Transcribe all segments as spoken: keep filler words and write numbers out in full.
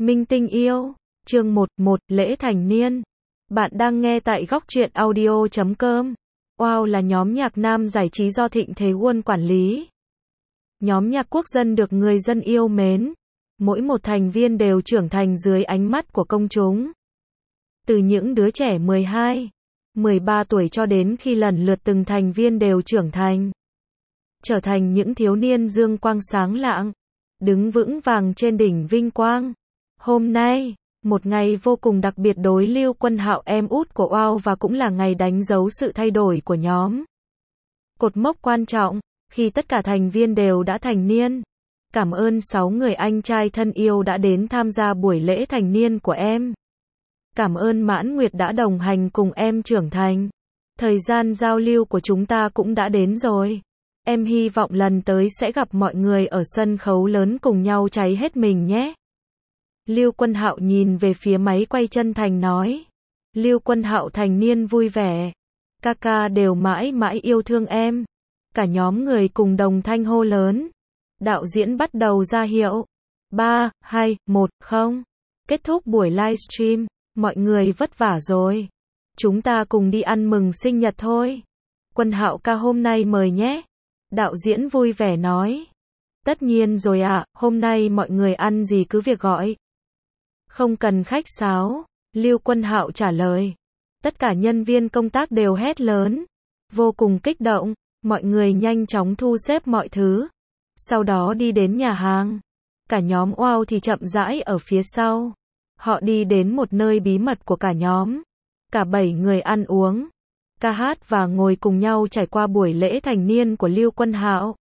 Minh tinh yêu, chương một, một, lễ thành niên. Bạn đang nghe tại góc truyện audio chấm com. Wow là nhóm nhạc nam giải trí do Thịnh Thế Quân quản lý. Nhóm nhạc quốc dân được người dân yêu mến. Mỗi một thành viên đều trưởng thành dưới ánh mắt của công chúng. Từ những đứa trẻ mười hai, mười ba tuổi cho đến khi lần lượt từng thành viên đều trưởng thành. Trở thành những thiếu niên dương quang sáng lạng, đứng vững vàng trên đỉnh vinh quang. Hôm nay, một ngày vô cùng đặc biệt đối Lưu Quân Hạo em út của Wow và cũng là ngày đánh dấu sự thay đổi của nhóm. Cột mốc quan trọng, khi tất cả thành viên đều đã thành niên. Cảm ơn sáu người anh trai thân yêu đã đến tham gia buổi lễ thành niên của em. Cảm ơn Mãn Nguyệt đã đồng hành cùng em trưởng thành. Thời gian giao lưu của chúng ta cũng đã đến rồi. Em hy vọng lần tới sẽ gặp mọi người ở sân khấu lớn cùng nhau cháy hết mình nhé. Lưu Quân Hạo nhìn về phía máy quay chân thành nói. Lưu Quân Hạo thành niên vui vẻ. Ca ca đều mãi mãi yêu thương em. Cả nhóm người cùng đồng thanh hô lớn. Đạo diễn bắt đầu ra hiệu. ba, hai, một, không. Kết thúc buổi livestream. Mọi người vất vả rồi. Chúng ta cùng đi ăn mừng sinh nhật thôi. Quân Hạo ca hôm nay mời nhé. Đạo diễn vui vẻ nói. Tất nhiên rồi ạ, à, hôm nay mọi người ăn gì cứ việc gọi. Không cần khách sáo, Lưu Quân Hạo trả lời. Tất cả nhân viên công tác đều hét lớn. Vô cùng kích động, mọi người nhanh chóng thu xếp mọi thứ. Sau đó đi đến nhà hàng. Cả nhóm Wow thì chậm rãi ở phía sau. Họ đi đến một nơi bí mật của cả nhóm. Cả bảy người ăn uống, ca hát và ngồi cùng nhau trải qua buổi lễ thành niên của Lưu Quân Hạo.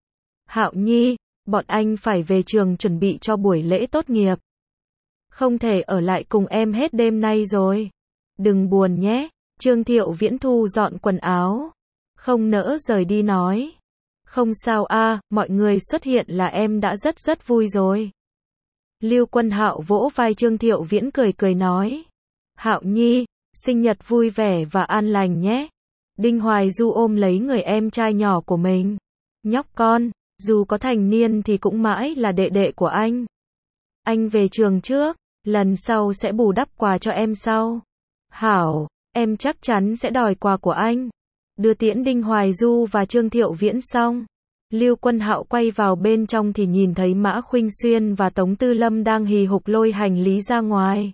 Hạo Nhi, bọn anh phải về trường chuẩn bị cho buổi lễ tốt nghiệp. Không thể ở lại cùng em hết đêm nay rồi. Đừng buồn nhé. Trương Thiệu Viễn thu dọn quần áo. Không nỡ rời đi nói. Không sao a, à, mọi người xuất hiện là em đã rất rất vui rồi. Lưu Quân Hạo vỗ vai Trương Thiệu Viễn cười cười nói. Hạo Nhi, sinh nhật vui vẻ và an lành nhé. Đinh Hoài Du ôm lấy người em trai nhỏ của mình. Nhóc con, dù có thành niên thì cũng mãi là đệ đệ của anh. Anh về trường trước, lần sau sẽ bù đắp quà cho em sau. Hảo, em chắc chắn sẽ đòi quà của anh. Đưa tiễn Đinh Hoài Du và Trương Thiệu Viễn xong. Lưu Quân Hạo quay vào bên trong thì nhìn thấy Mã Khuynh Xuyên và Tống Tư Lâm đang hì hục lôi hành lý ra ngoài.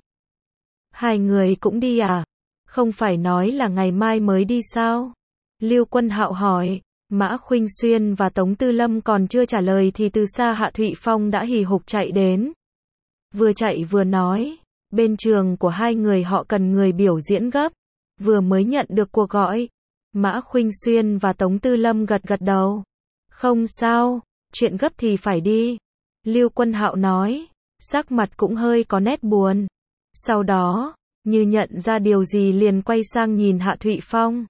Hai người cũng đi à? Không phải nói là ngày mai mới đi sao? Lưu Quân Hạo hỏi. Mã Khuynh Xuyên và Tống Tư Lâm còn chưa trả lời thì từ xa Hạ Thụy Phong đã hì hục chạy đến. Vừa chạy vừa nói. Bên trường của hai người họ cần người biểu diễn gấp. Vừa mới nhận được cuộc gọi. Mã Khuynh Xuyên và Tống Tư Lâm gật gật đầu. Không sao, chuyện gấp thì phải đi. Lưu Quân Hạo nói. Sắc mặt cũng hơi có nét buồn. Sau đó, như nhận ra điều gì liền quay sang nhìn Hạ Thụy Phong.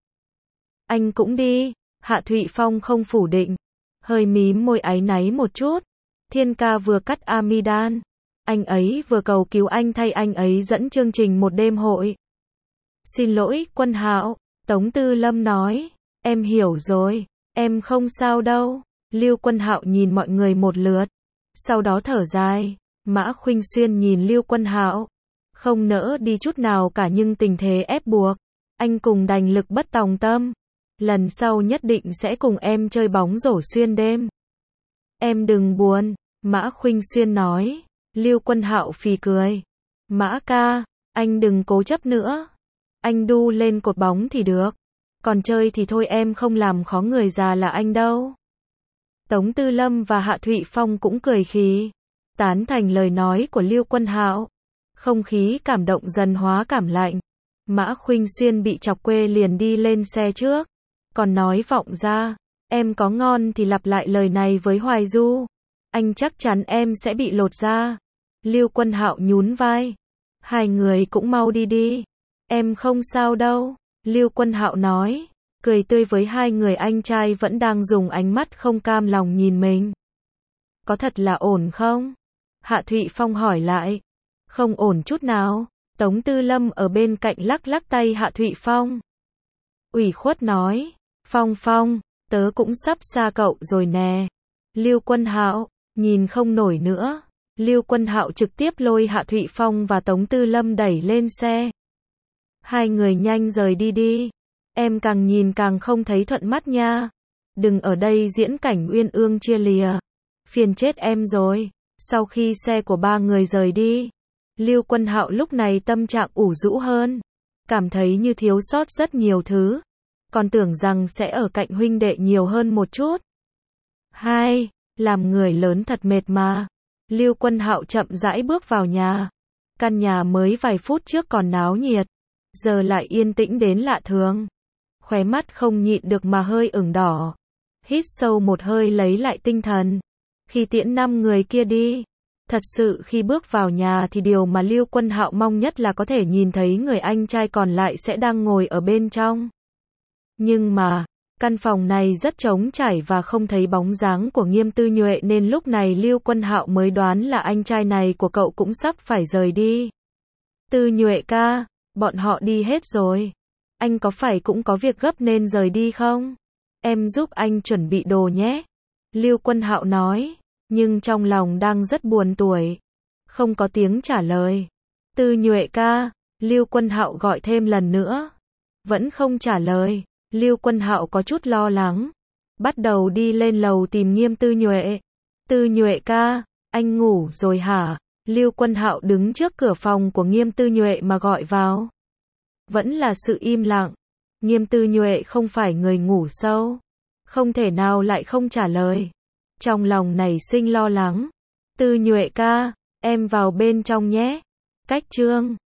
Anh cũng đi. Hạ Thụy Phong không phủ định. Hơi mím môi áy náy một chút. Thiên ca vừa cắt amidan. Anh ấy vừa cầu cứu anh thay anh ấy dẫn chương trình một đêm hội. Xin lỗi, Quân Hạo. Tống Tư Lâm nói. Em hiểu rồi. Em không sao đâu. Lưu Quân Hạo nhìn mọi người một lượt. Sau đó thở dài. Mã Khuynh Xuyên nhìn Lưu Quân Hạo. Không nỡ đi chút nào cả nhưng tình thế ép buộc. Anh cùng đành lực bất tòng tâm. Lần sau nhất định sẽ cùng em chơi bóng rổ xuyên đêm. Em đừng buồn. Mã Khuynh Xuyên nói. Lưu Quân Hạo phì cười. Mã ca, anh đừng cố chấp nữa. Anh đu lên cột bóng thì được. Còn chơi thì thôi, em không làm khó người già là anh đâu. Tống Tư Lâm và Hạ Thụy Phong cũng cười khì. Tán thành lời nói của Lưu Quân Hạo. Không khí cảm động dần hóa cảm lạnh. Mã Khuynh Xuyên bị chọc quê liền đi lên xe trước. Còn nói vọng ra. Em có ngon thì lặp lại lời này với Hoài Du. Anh chắc chắn em sẽ bị lột da. Lưu Quân Hạo nhún vai. Hai người cũng mau đi đi. Em không sao đâu. Lưu Quân Hạo nói. Cười tươi với hai người anh trai vẫn đang dùng ánh mắt không cam lòng nhìn mình. Có thật là ổn không? Hạ Thụy Phong hỏi lại. Không ổn chút nào. Tống Tư Lâm ở bên cạnh lắc lắc tay Hạ Thụy Phong. Ủy khuất nói. Phong Phong, tớ cũng sắp xa cậu rồi nè. Lưu Quân Hạo, nhìn không nổi nữa. Lưu Quân Hạo trực tiếp lôi Hạ Thụy Phong và Tống Tư Lâm đẩy lên xe. Hai người nhanh rời đi đi. Em càng nhìn càng không thấy thuận mắt nha. Đừng ở đây diễn cảnh uyên ương chia lìa. Phiền chết em rồi. Sau khi xe của ba người rời đi, Lưu Quân Hạo lúc này tâm trạng ủ rũ hơn. Cảm thấy như thiếu sót rất nhiều thứ. Còn tưởng rằng sẽ ở cạnh huynh đệ nhiều hơn một chút. Hai, làm người lớn thật mệt mà. Lưu Quân Hạo chậm rãi bước vào nhà. Căn nhà mới vài phút trước còn náo nhiệt, giờ lại yên tĩnh đến lạ thường. Khóe mắt không nhịn được mà hơi ửng đỏ. Hít sâu một hơi lấy lại tinh thần. Khi tiễn năm người kia đi, thật sự khi bước vào nhà thì điều mà Lưu Quân Hạo mong nhất là có thể nhìn thấy người anh trai còn lại sẽ đang ngồi ở bên trong. Nhưng mà, căn phòng này rất trống trải và không thấy bóng dáng của Nghiêm Tư Nhuệ nên lúc này Lưu Quân Hạo mới đoán là anh trai này của cậu cũng sắp phải rời đi. Tư Nhuệ ca, bọn họ đi hết rồi. Anh có phải cũng có việc gấp nên rời đi không? Em giúp anh chuẩn bị đồ nhé. Lưu Quân Hạo nói, nhưng trong lòng đang rất buồn tủi. Không có tiếng trả lời. Tư Nhuệ ca, Lưu Quân Hạo gọi thêm lần nữa. Vẫn không trả lời. Lưu Quân Hạo có chút lo lắng. Bắt đầu đi lên lầu tìm Nghiêm Tư Nhuệ. Tư Nhuệ ca, anh ngủ rồi hả? Lưu Quân Hạo đứng trước cửa phòng của Nghiêm Tư Nhuệ mà gọi vào. Vẫn là sự im lặng. Nghiêm Tư Nhuệ không phải người ngủ sâu. Không thể nào lại không trả lời. Trong lòng nảy sinh lo lắng. Tư Nhuệ ca, em vào bên trong nhé. Cách chương